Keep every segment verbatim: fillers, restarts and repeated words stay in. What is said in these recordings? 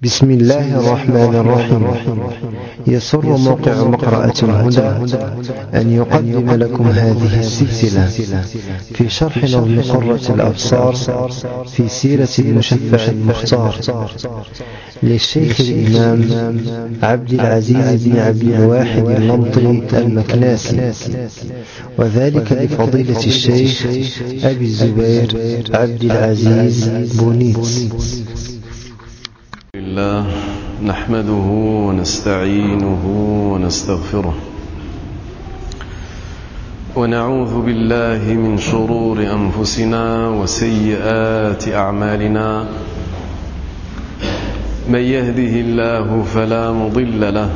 بسم الله الرحمن الرحيم. يسر موقع مقرأة الهدى أن يقدم لكم هذه السلسلة في شرح نظم قرة الأبصار في سيرة المشفع المختار للشيخ الإمام عبد العزيز بن عبد الواحد اللمطي المكناسي، وذلك لفضيلة الشيخ أبي الزبير عبد العزيز بونيت. الله نحمده ونستعينه ونستغفره ونعوذ بالله من شرور أنفسنا وسيئات أعمالنا. من يهده الله فلا مضل له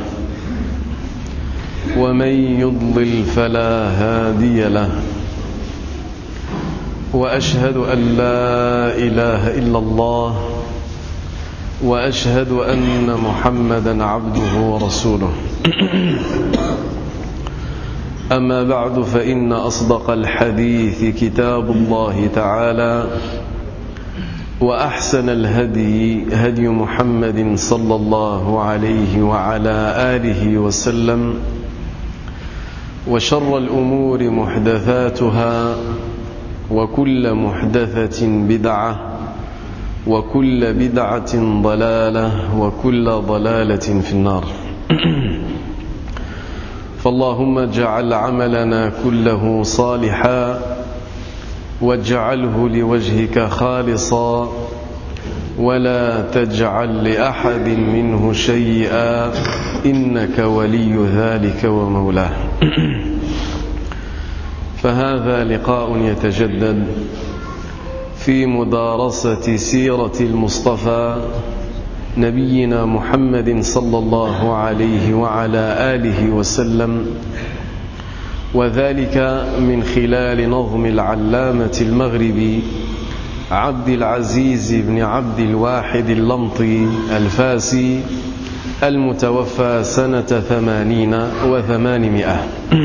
ومن يضلل فلا هادي له، وأشهد أن لا إله إلا الله وأشهد أن محمدا عبده ورسوله. أما بعد، فإن أصدق الحديث كتاب الله تعالى، وأحسن الهدي هدي محمد صلى الله عليه وعلى آله وسلم، وشر الأمور محدثاتها، وكل محدثة بدعة، وكل بدعة ضلالة، وكل ضلالة في النار. فاللهم اجعل عملنا كله صالحا، واجعله لوجهك خالصا، ولا تجعل لأحد منه شيئا، إنك ولي ذلك ومولاه. فهذا لقاء يتجدد في مدارسة سيرة المصطفى نبينا محمد صلى الله عليه وعلى آله وسلم، وذلك من خلال نظم العلامة المغربي عبد العزيز بن عبد الواحد اللمطي الفاسي المتوفى سنة ثمانين وثمانمائة.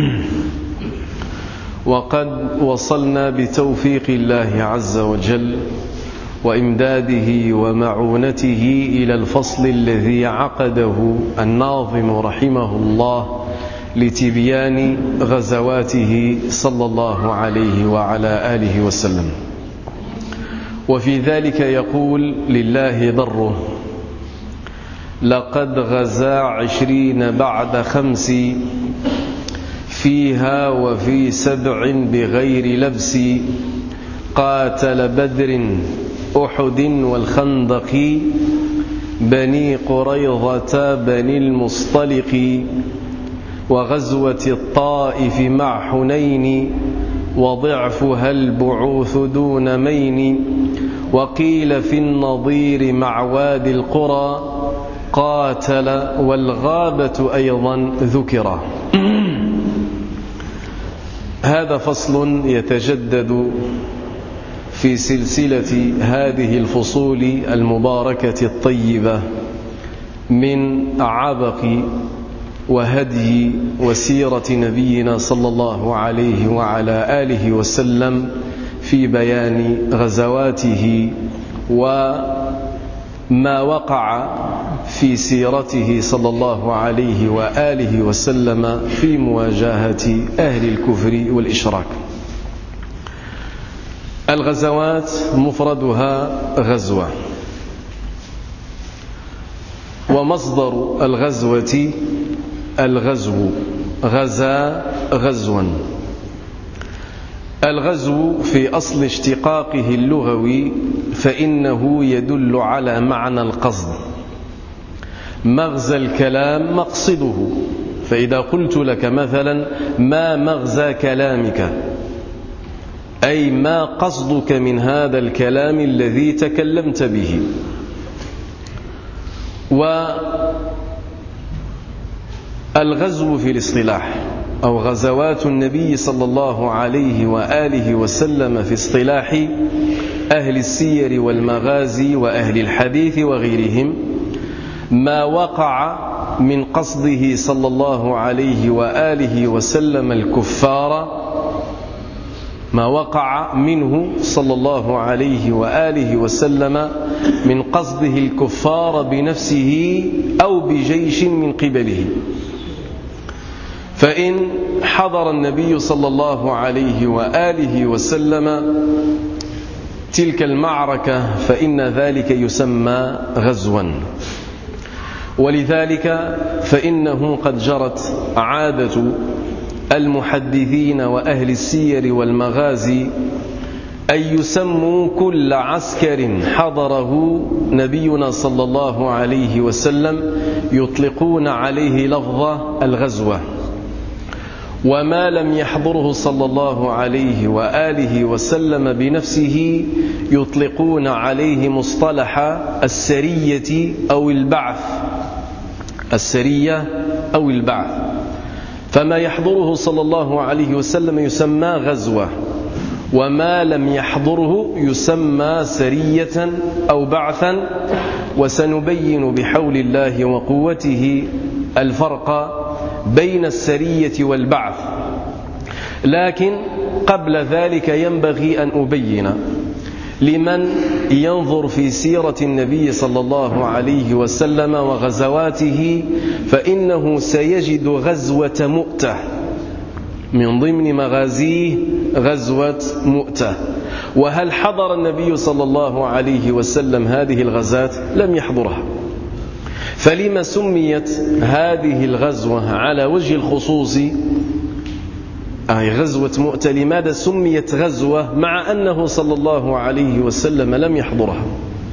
وقد وصلنا بتوفيق الله عز وجل وإمداده ومعونته إلى الفصل الذي عقده الناظم رحمه الله لتبيان غزواته صلى الله عليه وعلى آله وسلم. وفي ذلك يقول: لله ضره، لقد غزا عشرين بعد خمس، فيها وفي سبع بغير لبس، قاتل بدر أحد والخندق، بني قريظة بني المصطلق، وغزوة الطائف مع حنين، وضعفها البعوث دون مين، وقيل في النضير مع وادي القرى، قاتل والغابة أيضا ذكرا. هذا فصل يتجدد في سلسلة هذه الفصول المباركة الطيبة من عبق وهدي وسيرة نبينا صلى الله عليه وعلى آله وسلم في بيان غزواته وما وقع في سيرته صلى الله عليه وآله وسلم في مواجهة أهل الكفر والإشراك. الغزوات مفردها غزوة، ومصدر الغزوة الغزو، غزا غزوا. الغزو في أصل اشتقاقه اللغوي فإنه يدل على معنى القصد. مغزى الكلام مقصده، فإذا قلت لك مثلا: ما مغزى كلامك؟ أي ما قصدك من هذا الكلام الذي تكلمت به. والغزو في الاصطلاح أو غزوات النبي صلى الله عليه وآله وسلم في اصطلاح أهل السير والمغازي وأهل الحديث وغيرهم ما وقع من قصده صلى الله عليه وآله وسلم الكفار ما وقع منه صلى الله عليه وآله وسلم من قصده الكفار بنفسه أو بجيش من قبله. فإن حضر النبي صلى الله عليه وآله وسلم تلك المعركة فإن ذلك يسمى غزوا. ولذلك فإنه قد جرت عادة المحدثين وأهل السير والمغازي أن يسموا كل عسكر حضره نبينا صلى الله عليه وسلم يطلقون عليه لفظ الغزوة، وما لم يحضره صلى الله عليه وآله وسلم بنفسه يطلقون عليه مصطلح السرية أو البعث، السرية أو البعث. فما يحضره صلى الله عليه وسلم يسمى غزوة، وما لم يحضره يسمى سرية أو بعثا. وسنبين بحول الله وقوته الفرق بين السرية والبعث. لكن قبل ذلك ينبغي أن أبين لمن ينظر في سيرة النبي صلى الله عليه وسلم وغزواته فإنه سيجد غزوة مؤتة من ضمن مغازيه، غزوة مؤتة. وهل حضر النبي صلى الله عليه وسلم هذه الغزات؟ لم يحضرها. فلما سميت هذه الغزوة على وجه الخصوص أي غزوة مؤتة؟ لماذا سميت غزوة مع أنه صلى الله عليه وسلم لم يحضرها؟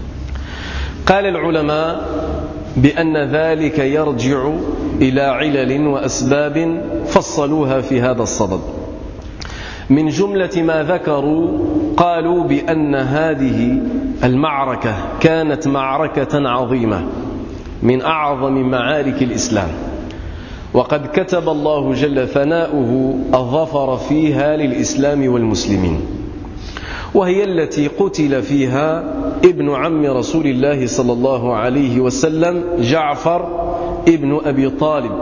قال العلماء بأن ذلك يرجع إلى علل وأسباب فصلوها في هذا الصدد. من جملة ما ذكروا قالوا بأن هذه المعركة كانت معركة عظيمة من أعظم معارك الإسلام، وقد كتب الله جل ثناؤه الظفر فيها للإسلام والمسلمين، وهي التي قتل فيها ابن عم رسول الله صلى الله عليه وسلم جعفر ابن أبي طالب،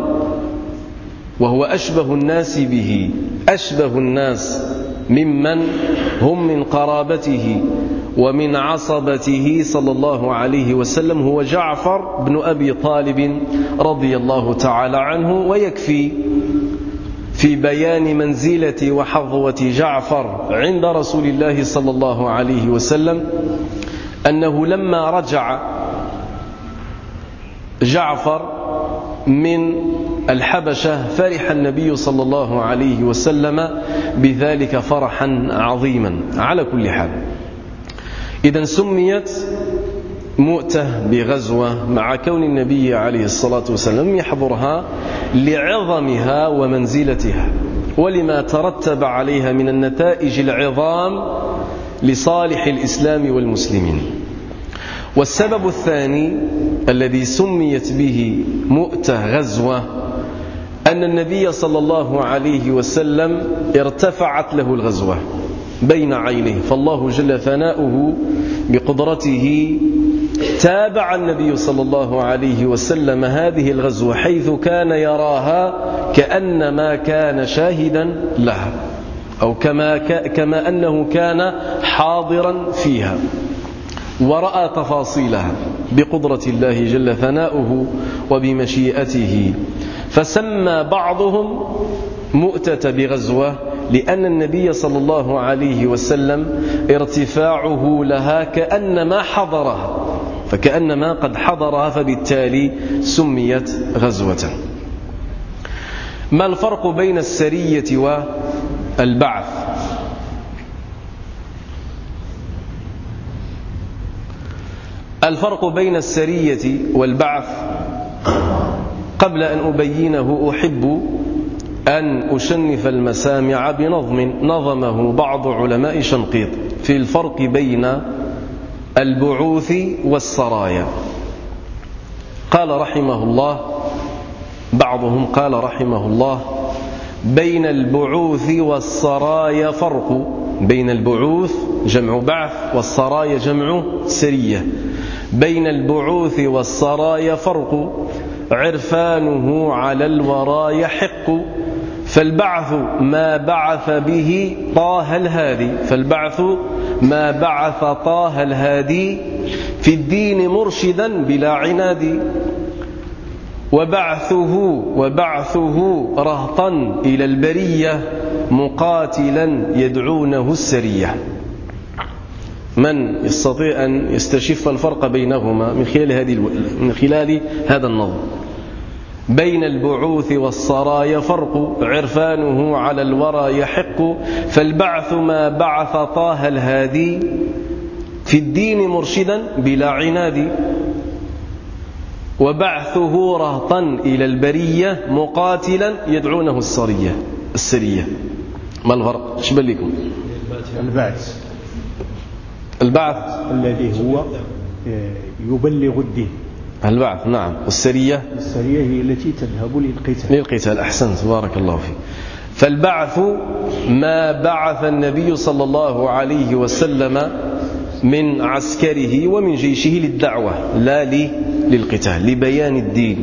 وهو أشبه الناس به، أشبه الناس ممن هم من قرابته ومن عصبته صلى الله عليه وسلم هو جعفر بن أبي طالب رضي الله تعالى عنه. ويكفي في بيان منزلة وحظوة جعفر عند رسول الله صلى الله عليه وسلم أنه لما رجع جعفر من الحبشة فرح النبي صلى الله عليه وسلم بذلك فرحا عظيما. على كل حال، إذن سميت مؤتة بغزوة مع كون النبي عليه الصلاة والسلام يحضرها لعظمها ومنزلتها ولما ترتب عليها من النتائج العظام لصالح الإسلام والمسلمين. والسبب الثاني الذي سميت به مؤتة غزوة أن النبي صلى الله عليه وسلم ارتفعت له الغزوة بين عينيه، فالله جل ثناؤه بقدرته تابع النبي صلى الله عليه وسلم هذه الغزوة حيث كان يراها كأنما كان شاهدا لها، أو كما, كما أنه كان حاضرا فيها ورأى تفاصيلها بقدرة الله جل ثناؤه وبمشيئته. فسمى بعضهم مؤتة بغزوة لأن النبي صلى الله عليه وسلم ارتفاعه لها كأنما حضرها، فكأنما قد حضرها، فبالتالي سميت غزوة. ما الفرق بين السرية والبعث؟ الفرق بين السرية والبعث قبل أن أبينه أحب أن أشنف المسامع بنظم نظمه بعض علماء شنقيط في الفرق بين البعوث والسرايا. قال رحمه الله، بعضهم قال رحمه الله: بين البعوث والسرايا فرق. بين البعوث جمع بعث والسرايا جمع سرية. بين البعوث والسرايا فرق، عرفانه على الورى يحق، فالبعث ما بعث به طه الهادي فالبعث ما بعث طه الهادي في الدين مرشدا بلا عناد وبعثه وبعثه رهطا إلى البرية مقاتلا يدعونه السرية. من يستطيع أن يستشف الفرق بينهما من خلال هذه من خلال هذا النظم؟ بين البعوث والسرايا فرق عرفانه على الورى يحق فالبعث ما بعث طه الهادي في الدين مرشدا بلا عناد وبعثه رهطا إلى البرية مقاتلا يدعونه السرية السرية. ما الفرق؟ ايش بان لكم؟ البعث البعث الذي هو يبلغ الدين. البعث نعم. والسرية السرية هي التي تذهب للقتال. للقتال أحسنت بارك الله فيك. فالبعث ما بعث النبي صلى الله عليه وسلم من عسكره ومن جيشه للدعوة لا للقتال لبيان الدين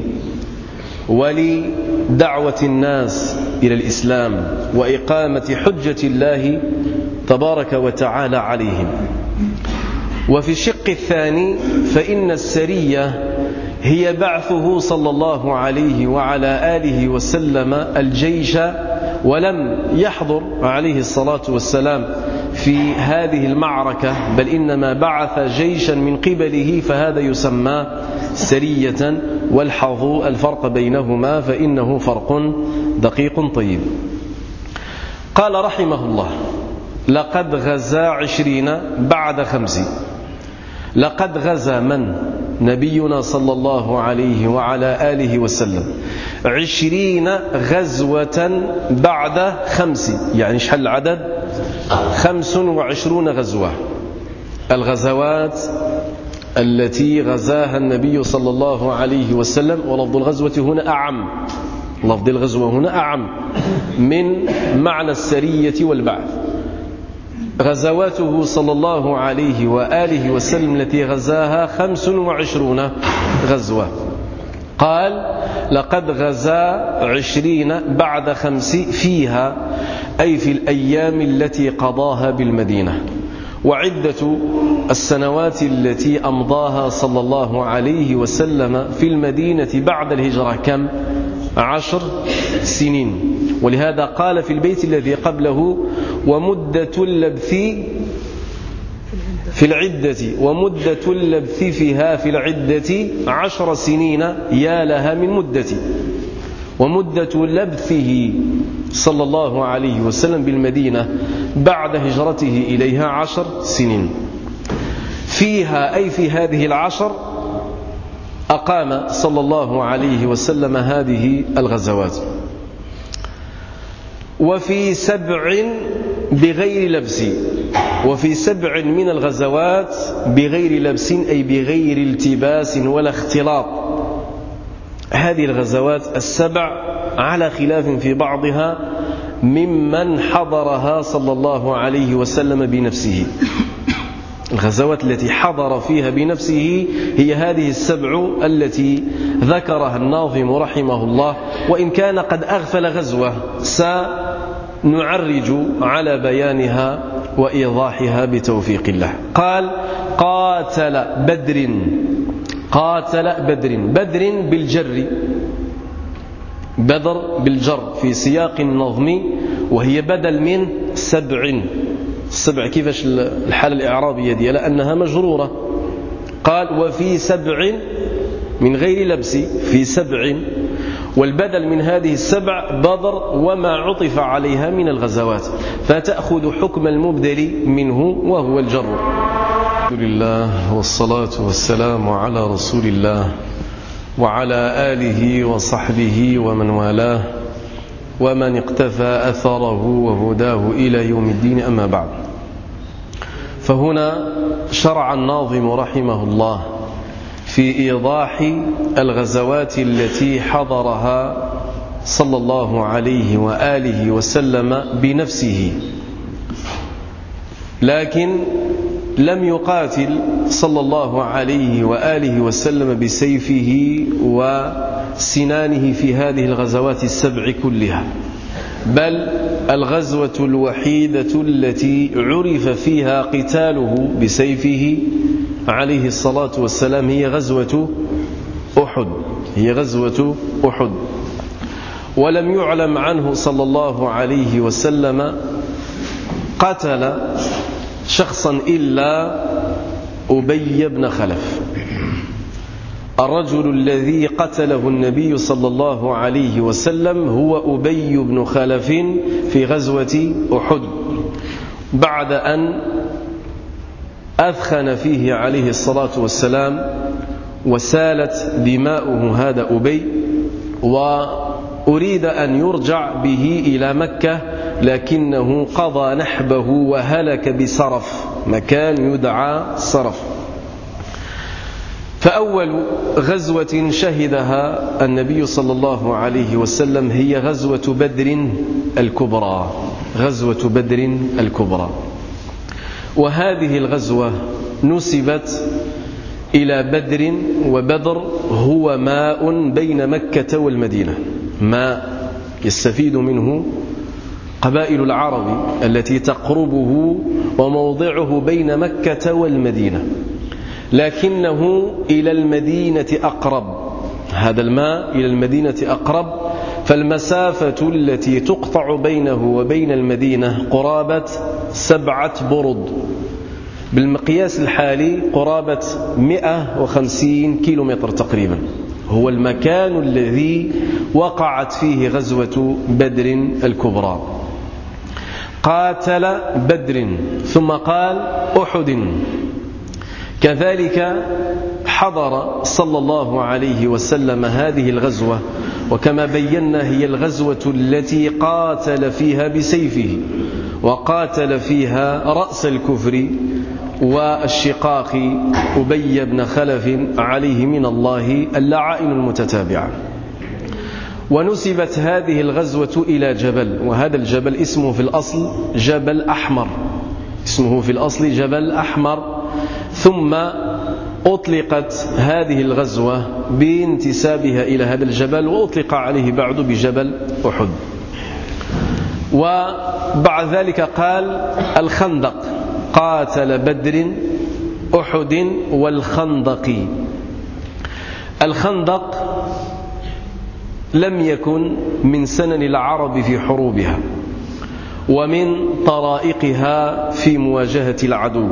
ولدعوة الناس إلى الإسلام وإقامة حجة الله تبارك وتعالى عليهم. وفي الشق الثاني فإن السرية هي بعثه صلى الله عليه وعلى آله وسلم الجيش ولم يحضر عليه الصلاة والسلام في هذه المعركة بل إنما بعث جيشا من قبله فهذا يسمى سرية. والحظوا الفرق بينهما فإنه فرق دقيق طيب. قال رحمه الله لقد غزا عشرين بعد خمس. لقد غزا من؟ نبينا صلى الله عليه وعلى آله وسلم عشرين غزوة بعد خمس يعني شحال العدد؟ خمس وعشرون غزوة. الغزوات التي غزاها النبي صلى الله عليه وسلم ولفظ الغزوة هنا أعم لفظ الغزوة هنا أعم من معنى السرية والبعث. غزواته صلى الله عليه وآله وسلم التي غزاها خمس وعشرون غزوة. قال لقد غزا عشرين بعد خمس فيها أي في الأيام التي قضاها بالمدينة. وعدة السنوات التي أمضاها صلى الله عليه وسلم في المدينة بعد الهجرة كم؟ عشر سنين. ولهذا قال في البيت الذي قبله ومدة اللبث في العدة ومدة اللبث فيها في العدة عشر سنين يا لها من مدة. ومدة لبثه صلى الله عليه وسلم بالمدينة بعد هجرته إليها عشر سنين. فيها أي في هذه العشر أقام صلى الله عليه وسلم هذه الغزوات. وفي سبع بغير لبس وفي سبع من الغزوات بغير لبس أي بغير التباس ولا اختلاط. هذه الغزوات السبع على خلاف في بعضها ممن حضرها صلى الله عليه وسلم بنفسه. الغزوات التي حضر فيها بنفسه هي هذه السبع التي ذكرها الناظم رحمه الله. وإن كان قد أغفل غزوة سنعرج على بيانها وإيضاحها بتوفيق الله. قال قاتل بدر قاتل بدر بدر بالجر بدر بالجر في سياق النظم وهي بدل من سبع. السبع كيفاش الحالة الإعرابية دي لأنها مجرورة. قال وفي سبع من غير لبس في سبع والبدل من هذه السبع بدر وما عطف عليها من الغزوات فتأخذ حكم المبدل منه وهو الجر. الحمد لله والصلاة والسلام على رسول الله وعلى آله وصحبه ومن والاه ومن اقتفى أثره وهداه إلى يوم الدين. أما بعد فهنا شرع الناظم رحمه الله في إيضاح الغزوات التي حضرها صلى الله عليه وآله وسلم بنفسه لكن لم يقاتل صلى الله عليه وآله وسلم بسيفه وسنانه في هذه الغزوات السبع كلها بل الغزوة الوحيدة التي عرف فيها قتاله بسيفه عليه الصلاة والسلام هي غزوة أحد هي غزوة أحد ولم يعلم عنه صلى الله عليه وسلم قتل شخصا إلا أبي بن خلف. الرجل الذي قتله النبي صلى الله عليه وسلم هو أبي بن خلف في غزوة أحد بعد أن أثخن فيه عليه الصلاة والسلام وسالت دماؤه هذا أبي، وأريد أن يرجع به إلى مكة لكنه قضى نحبه وهلك بصرف، مكان يدعى صرف. فأول غزوة شهدها النبي صلى الله عليه وسلم هي غزوة بدر الكبرى غزوة بدر الكبرى وهذه الغزوة نسبت إلى بدر، وبدر هو ماء بين مكة والمدينة، ماء يستفيد منه قبائل العرب التي تقربه وموضعه بين مكة والمدينة، لكنه إلى المدينة أقرب، هذا الماء إلى المدينة أقرب، فالمسافة التي تقطع بينه وبين المدينة قرابة سبعة برد، بالمقياس الحالي قرابة مئة وخمسين كيلومتر تقريبا، هو المكان الذي وقعت فيه غزوة بدر الكبرى. قاتل بدر ثم قال أحد، كذلك حضر صلى الله عليه وسلم هذه الغزوة، وكما بينا هي الغزوة التي قاتل فيها بسيفه وقاتل فيها رأس الكفر والشقاق أبي بن خلف عليه من الله اللعائن المتتابعة. ونسبت هذه الغزوة إلى جبل، وهذا الجبل اسمه في الأصل جبل أحمر، اسمه في الأصل جبل أحمر، ثم أطلقت هذه الغزوة بانتسابها إلى هذا الجبل، وأطلق عليه بعد بجبل أحد. وبعد ذلك قال الخندق، قاتل بدر أحد والخندق. الخندق لم يكن من سنن العرب في حروبها ومن طرائقها في مواجهة العدو.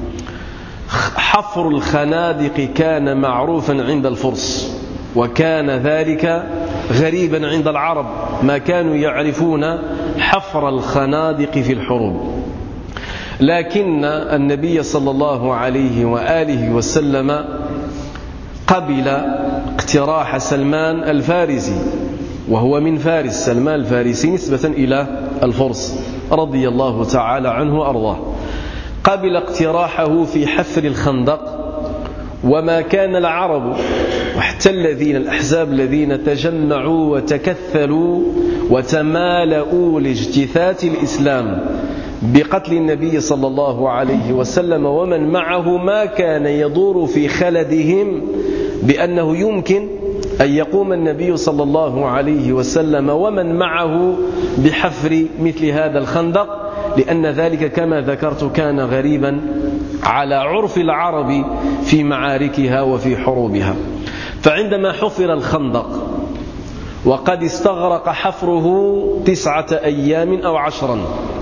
حفر الخنادق كان معروفا عند الفرس، وكان ذلك غريبا عند العرب، ما كانوا يعرفون حفر الخنادق في الحروب. لكن النبي صلى الله عليه وآله وسلم قبل اقتراح سلمان الفارسي، وهو من فارس، سلمان الفارسي نسبة إلى الفرس رضي الله تعالى عنه وأرضاه، قبل اقتراحه في حفر الخندق. وما كان العرب وحتى الذين الأحزاب الذين تجمعوا وتكثلوا وتمالؤوا لاجتثاث الإسلام بقتل النبي صلى الله عليه وسلم ومن معه، ما كان يدور في خلدهم بأنه يمكن أن يقوم النبي صلى الله عليه وسلم ومن معه بحفر مثل هذا الخندق، لأن ذلك كما ذكرت كان غريبا على عرف العرب في معاركها وفي حروبها. فعندما حفر الخندق وقد استغرق حفره تسعة أيام أو عشرا،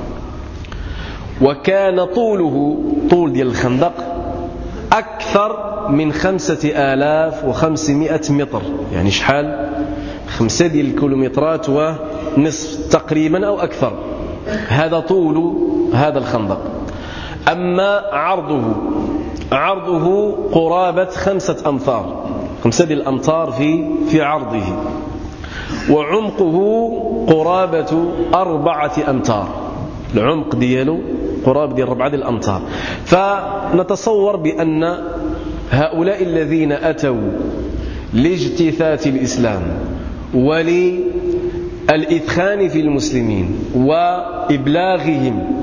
وكان طوله طول ديال الخندق أكثر من خمسة آلاف وخمسمائة متر، يعني شحال خمسة ديال الكيلومترات ونصف تقريبا أو أكثر، هذا طول هذا الخندق. أما عرضه عرضه قرابة خمسة أمتار، خمسة ديال الأمتار في في عرضه، وعمقه قرابة أربعة أمتار، العمق دياله قرابة ديال أربعة الأمتار. فنتصور بأن هؤلاء الذين أتوا لاجتثاث الإسلام وللإثخان في المسلمين وإبلاغهم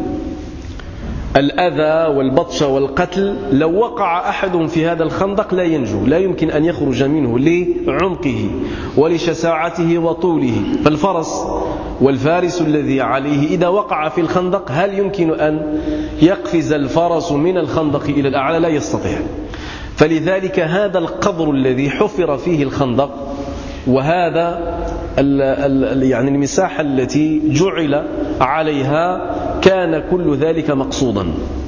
الأذى والبطش والقتل، لو وقع أحد في هذا الخندق لا ينجو، لا يمكن أن يخرج منه لعمقه ولشساعته وطوله. فالفرس والفارس الذي عليه إذا وقع في الخندق هل يمكن أن يقفز الفرس من الخندق إلى الأعلى؟ لا يستطيع. فلذلك هذا القبر الذي حفر فيه الخندق وهذا ال ال يعني المساحة التي جعل عليها كان كل ذلك مقصودا.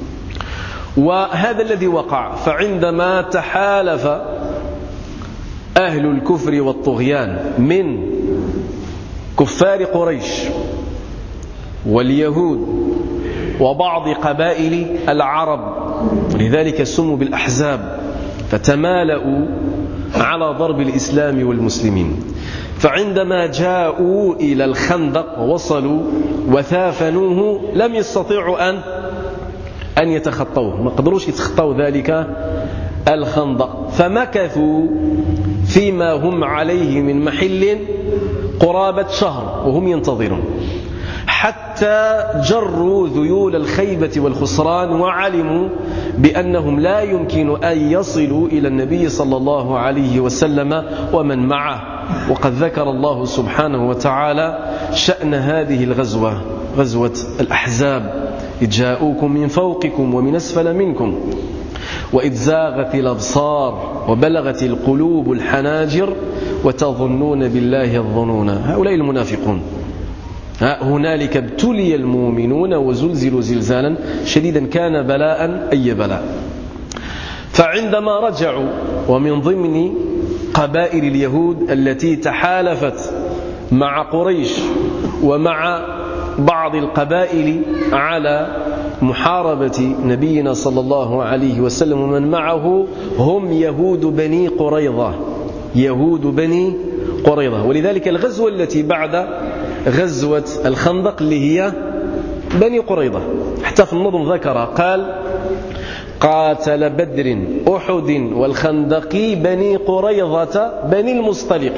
وهذا الذي وقع، فعندما تحالف أهل الكفر والطغيان من كفار قريش واليهود وبعض قبائل العرب، لذلك سموا بالأحزاب، فتمالؤوا على ضرب الإسلام والمسلمين. فعندما جاءوا إلى الخندق ووصلوا وثافنوه لم يستطيعوا أن أن يتخطوه، ما قدروش يتخطوا ذلك الخندق، فمكثوا فيما هم عليه من محل قرابة شهر وهم ينتظرون، حتى جروا ذيول الخيبة والخسران وعلموا بأنهم لا يمكن أن يصلوا إلى النبي صلى الله عليه وسلم ومن معه. وقد ذكر الله سبحانه وتعالى شأن هذه الغزوة، غزوة الأحزاب، إذ جاءوكم من فوقكم ومن أسفل منكم وإذ زاغت الأبصار وبلغت القلوب الحناجر وتظنون بالله الظنون. هؤلاء المنافقون. هنالك ابتلي المؤمنون وزلزلوا زلزالا شديدا كان بلاء أي بلاء. فعندما رجعوا، ومن ضمن قبائل اليهود التي تحالفت مع قريش ومع بعض القبائل على محاربة نبينا صلى الله عليه وسلم ومن معه، هم يهود بني قريظة، يهود بني قريظة. ولذلك الغزوة التي بعد غزوة الخندق اللي هي بني قريظة، حتى في النظم ذكر قال: قاتل بدر أحد والخندق بني قريظة بني المصطلق.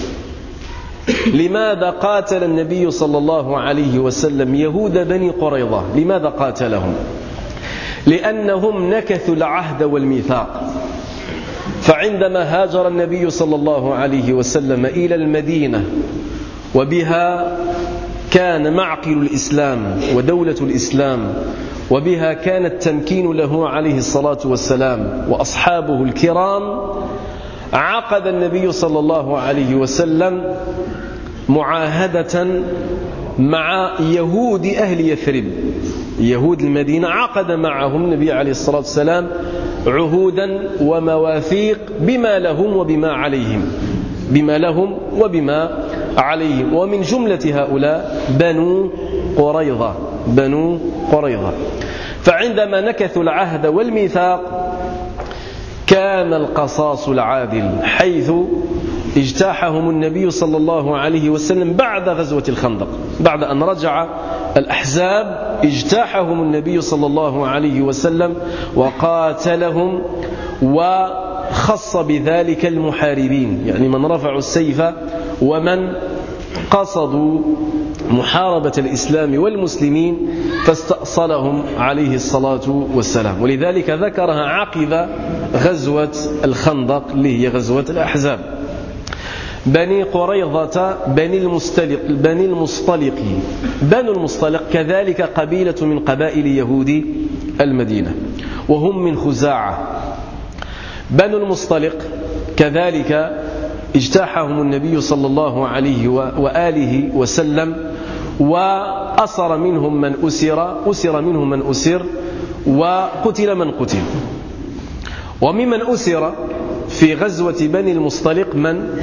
لماذا قاتل النبي صلى الله عليه وسلم يهود بني قريظة؟ لماذا قاتلهم؟ لأنهم نكثوا العهد والميثاق. فعندما هاجر النبي صلى الله عليه وسلم إلى المدينة وبها كان معقل الإسلام ودولة الإسلام، وبها كان التمكين له عليه الصلاة والسلام وأصحابه الكرام، عقد النبي صلى الله عليه وسلم معاهدة مع يهود أهل يثرب، يهود المدينة، عقد معهم النبي عليه الصلاة والسلام عهودا ومواثيق بما لهم وبما عليهم، بما لهم وبما عليهم. ومن جملة هؤلاء بنو قريظة، بنو قريظة. فعندما نكثوا العهد والميثاق كان القصاص العادل، حيث اجتاحهم النبي صلى الله عليه وسلم بعد غزوة الخندق، بعد أن رجع الأحزاب اجتاحهم النبي صلى الله عليه وسلم وقاتلهم، وخص بذلك المحاربين، يعني من رفعوا السيف ومن قصدوا محاربة الإسلام والمسلمين، فاستأصلهم عليه الصلاة والسلام. ولذلك ذكرها عقب غزوة الخندق اللي هي غزوة الأحزاب. بني قريظة بني المستلق، بني المصطلق، بنو المصطلق كذلك قبيلة من قبائل يهود المدينة، وهم من خزاعة. بنو المصطلق كذلك اجتاحهم النبي صلى الله عليه وآله وسلم، وأسر منهم من أسر، أسر منهم من أسر، وقتل من قتل. وممن أسر في غزوة بني المصطلق من؟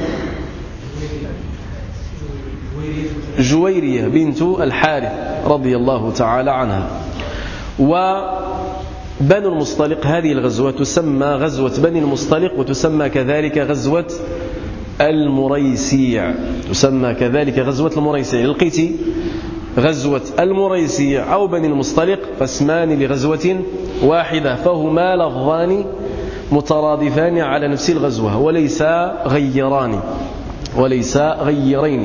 جويرية بنت الحارث رضي الله تعالى عنها. وبنو المصطلق هذه الغزوة تسمى غزوة بني المصطلق، وتسمى كذلك غزوة المريسيع، تسمى كذلك غزوة المريسيع. لقيت غزوة المريسيع أو بني المصطلق فاسمان لغزوة واحدة، فهما لفظان مترادفان على نفس الغزوة وليس غيران، وليس غيرين.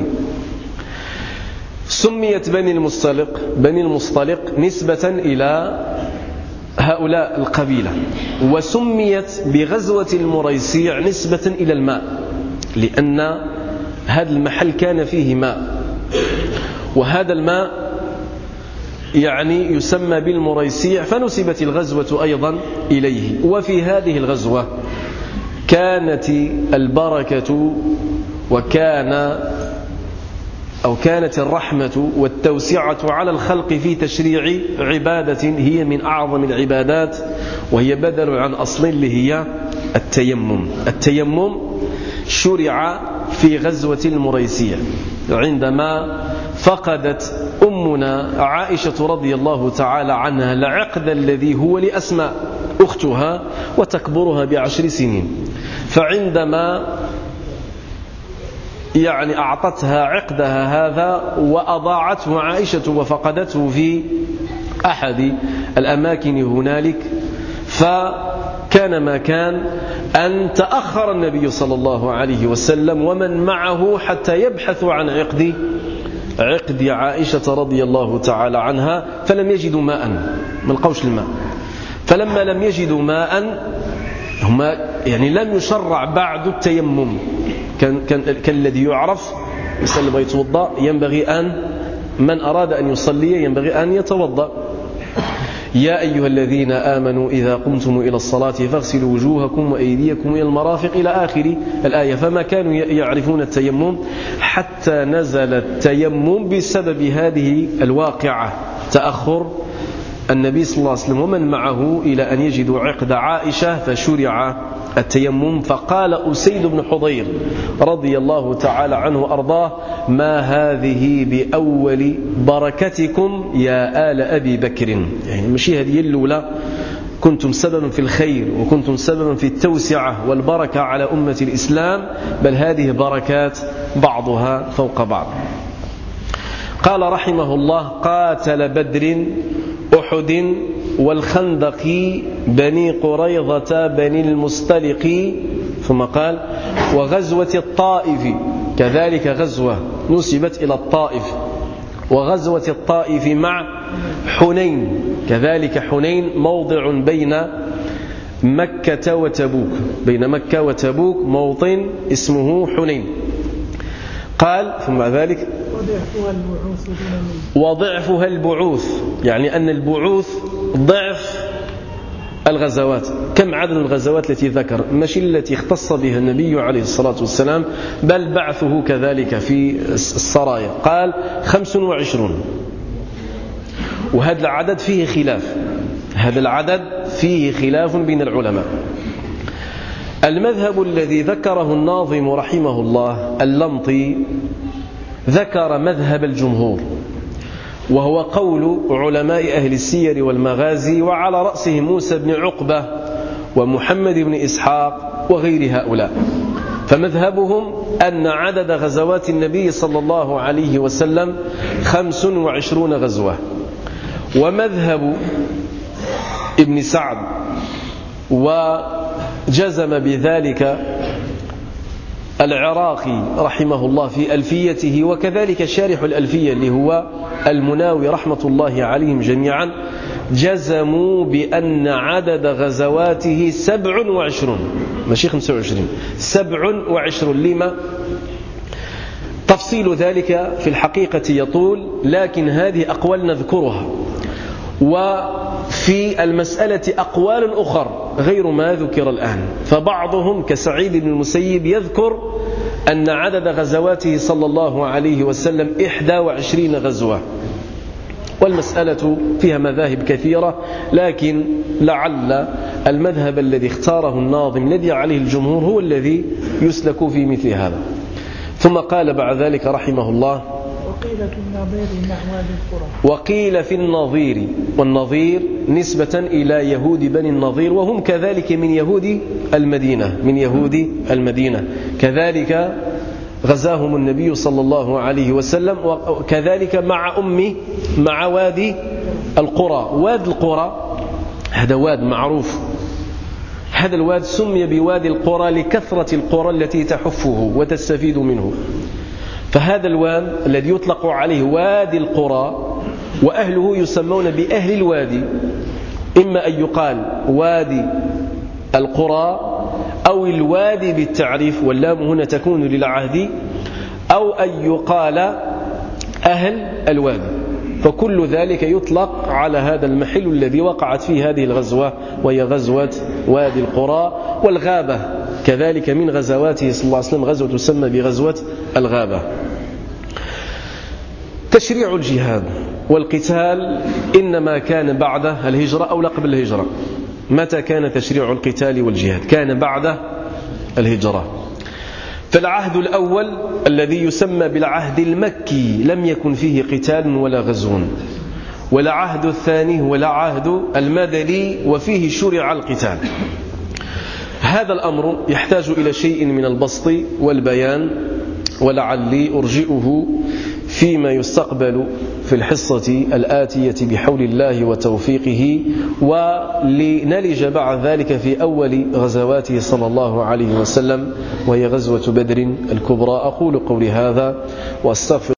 سميت بني المصطلق بني المصطلق نسبة إلى هؤلاء القبيلة، وسميت بغزوة المريسيع نسبة إلى الماء، لأن هذا المحل كان فيه ماء. وهذا الماء يعني يسمى بالمريسيع، فنسبت الغزوة أيضا إليه. وفي هذه الغزوة كانت البركة وكان أو كانت الرحمة والتوسعة على الخلق في تشريع عبادة هي من أعظم العبادات، وهي بدل عن أصل اللي هي التيمم. التيمم شرع في غزوة المريسيع عندما فقدت أمنا عائشة رضي الله تعالى عنها العقد الذي هو لأسماء أختها وتكبرها بعشر سنين، فعندما يعني أعطتها عقدها هذا وأضاعته عائشة وفقدته في أحد الأماكن هنالك، فكان ما كان أن تأخر النبي صلى الله عليه وسلم ومن معه حتى يبحثوا عن عقد عقد عائشة رضي الله تعالى عنها، فلم يجدوا ماء، ما لقوش الماء. فلما لم يجدوا ماء، هما يعني لم يشرع بعد التيمم، كان كان كالذي يعرف يصلي ويتوضا، ينبغي أن من أراد أن يصلي ينبغي أن يتوضا. يا أيها الذين آمنوا إذا قمتم إلى الصلاة فاغسلوا وجوهكم وأيديكم إلى المرافق إلى آخر الآية. فما كانوا يعرفون التيمم حتى نزل التيمم بسبب هذه الواقعة، تأخر النبي صلى الله عليه وسلم ومن معه إلى أن يجدوا عقد عائشة، فشرع التيمم. فقال أسيد بن حضير رضي الله تعالى عنه وأرضاه: ما هذه بأول بركتكم يا آل أبي بكر. يعني مشي هذه الأولى كنتم سببا في الخير وكنتم سببا في التوسعة والبركة على أمة الإسلام، بل هذه بركات بعضها فوق بعض. قال رحمه الله: قاتل بدر أحد والخندق بني قريظة بني المستلق. ثم قال: وغزوة الطائف، كذلك غزوة نسبت إلى الطائف، وغزوة الطائف مع حنين، كذلك حنين موضع بين مكة وتبوك، بين مكة وتبوك موطن اسمه حنين. قال ثم ذلك: وضعفها البعوث، يعني أن البعوث ضعف الغزوات. كم عدد الغزوات التي ذكر؟ مش التي اختص بها النبي عليه الصلاة والسلام، بل بعثه كذلك في السرايا. قال خمس وعشرون، وهذا العدد فيه خلاف، هذا العدد فيه خلاف بين العلماء. المذهب الذي ذكره الناظم رحمه الله اللمطي ذكر مذهب الجمهور، وهو قول علماء أهل السير والمغازي، وعلى رأسهم موسى بن عقبة ومحمد بن إسحاق وغير هؤلاء. فمذهبهم أن عدد غزوات النبي صلى الله عليه وسلم خمس وعشرون غزوة. ومذهب ابن سعد وجزم بذلك العراقي رحمه الله في ألفيته، وكذلك شارح الألفية اللي هو المناوي رحمة الله عليهم جميعا، جزموا بأن عدد غزواته سبع وعشرون، ماشي خمسة وعشرين، سبع وعشرون. لما؟ تفصيل ذلك في الحقيقة يطول، لكن هذه أقوال نذكرها، وفي المسألة أقوال أخر غير ما ذكر الآن. فبعضهم كسعيد بن المسيب يذكر أن عدد غزواته صلى الله عليه وسلم إحدى وعشرين غزوة، والمسألة فيها مذاهب كثيرة، لكن لعل المذهب الذي اختاره الناظم الذي عليه الجمهور هو الذي يسلك في مثل هذا. ثم قال بعد ذلك رحمه الله: وقيل في النظير مع وادي القرى. وقيل في النظير، والنظير نسبة إلى يهود بني النظير، وهم كذلك من يهود المدينة، من يهود المدينة كذلك غزاهم النبي صلى الله عليه وسلم، وكذلك مع أمي مع وادي القرى. وادي القرى هذا واد معروف، هذا الواد سمي بوادي القرى لكثرة القرى التي تحفه وتستفيد منه. فهذا الواد الذي يطلق عليه وادي القرى، وأهله يسمون بأهل الوادي، إما أن يقال وادي القرى أو الوادي بالتعريف، واللام هنا تكون للعهد، أو أن يقال أهل الوادي، فكل ذلك يطلق على هذا المحل الذي وقعت فيه هذه الغزوة، وهي غزوة وادي القرى. والغابة كذلك من غزواته صلى الله عليه وسلم غزوة تسمى بغزوة الغابة. تشريع الجهاد والقتال إنما كان بعد الهجرة أو لا قبل الهجرة. متى كان تشريع القتال والجهاد؟ كان بعد الهجرة. فالعهد الأول الذي يسمى بالعهد المكي لم يكن فيه قتال ولا غزو، والعهد الثاني هو العهد المدني وفيه شرع القتال. هذا الأمر يحتاج إلى شيء من البسط والبيان، ولعلي أرجئه فيما يستقبل في الحصة الآتية بحول الله وتوفيقه، ولنلج بعد ذلك في أول غزواته صلى الله عليه وسلم، وهي غزوة بدر الكبرى. أقول قولي هذا وأستغفر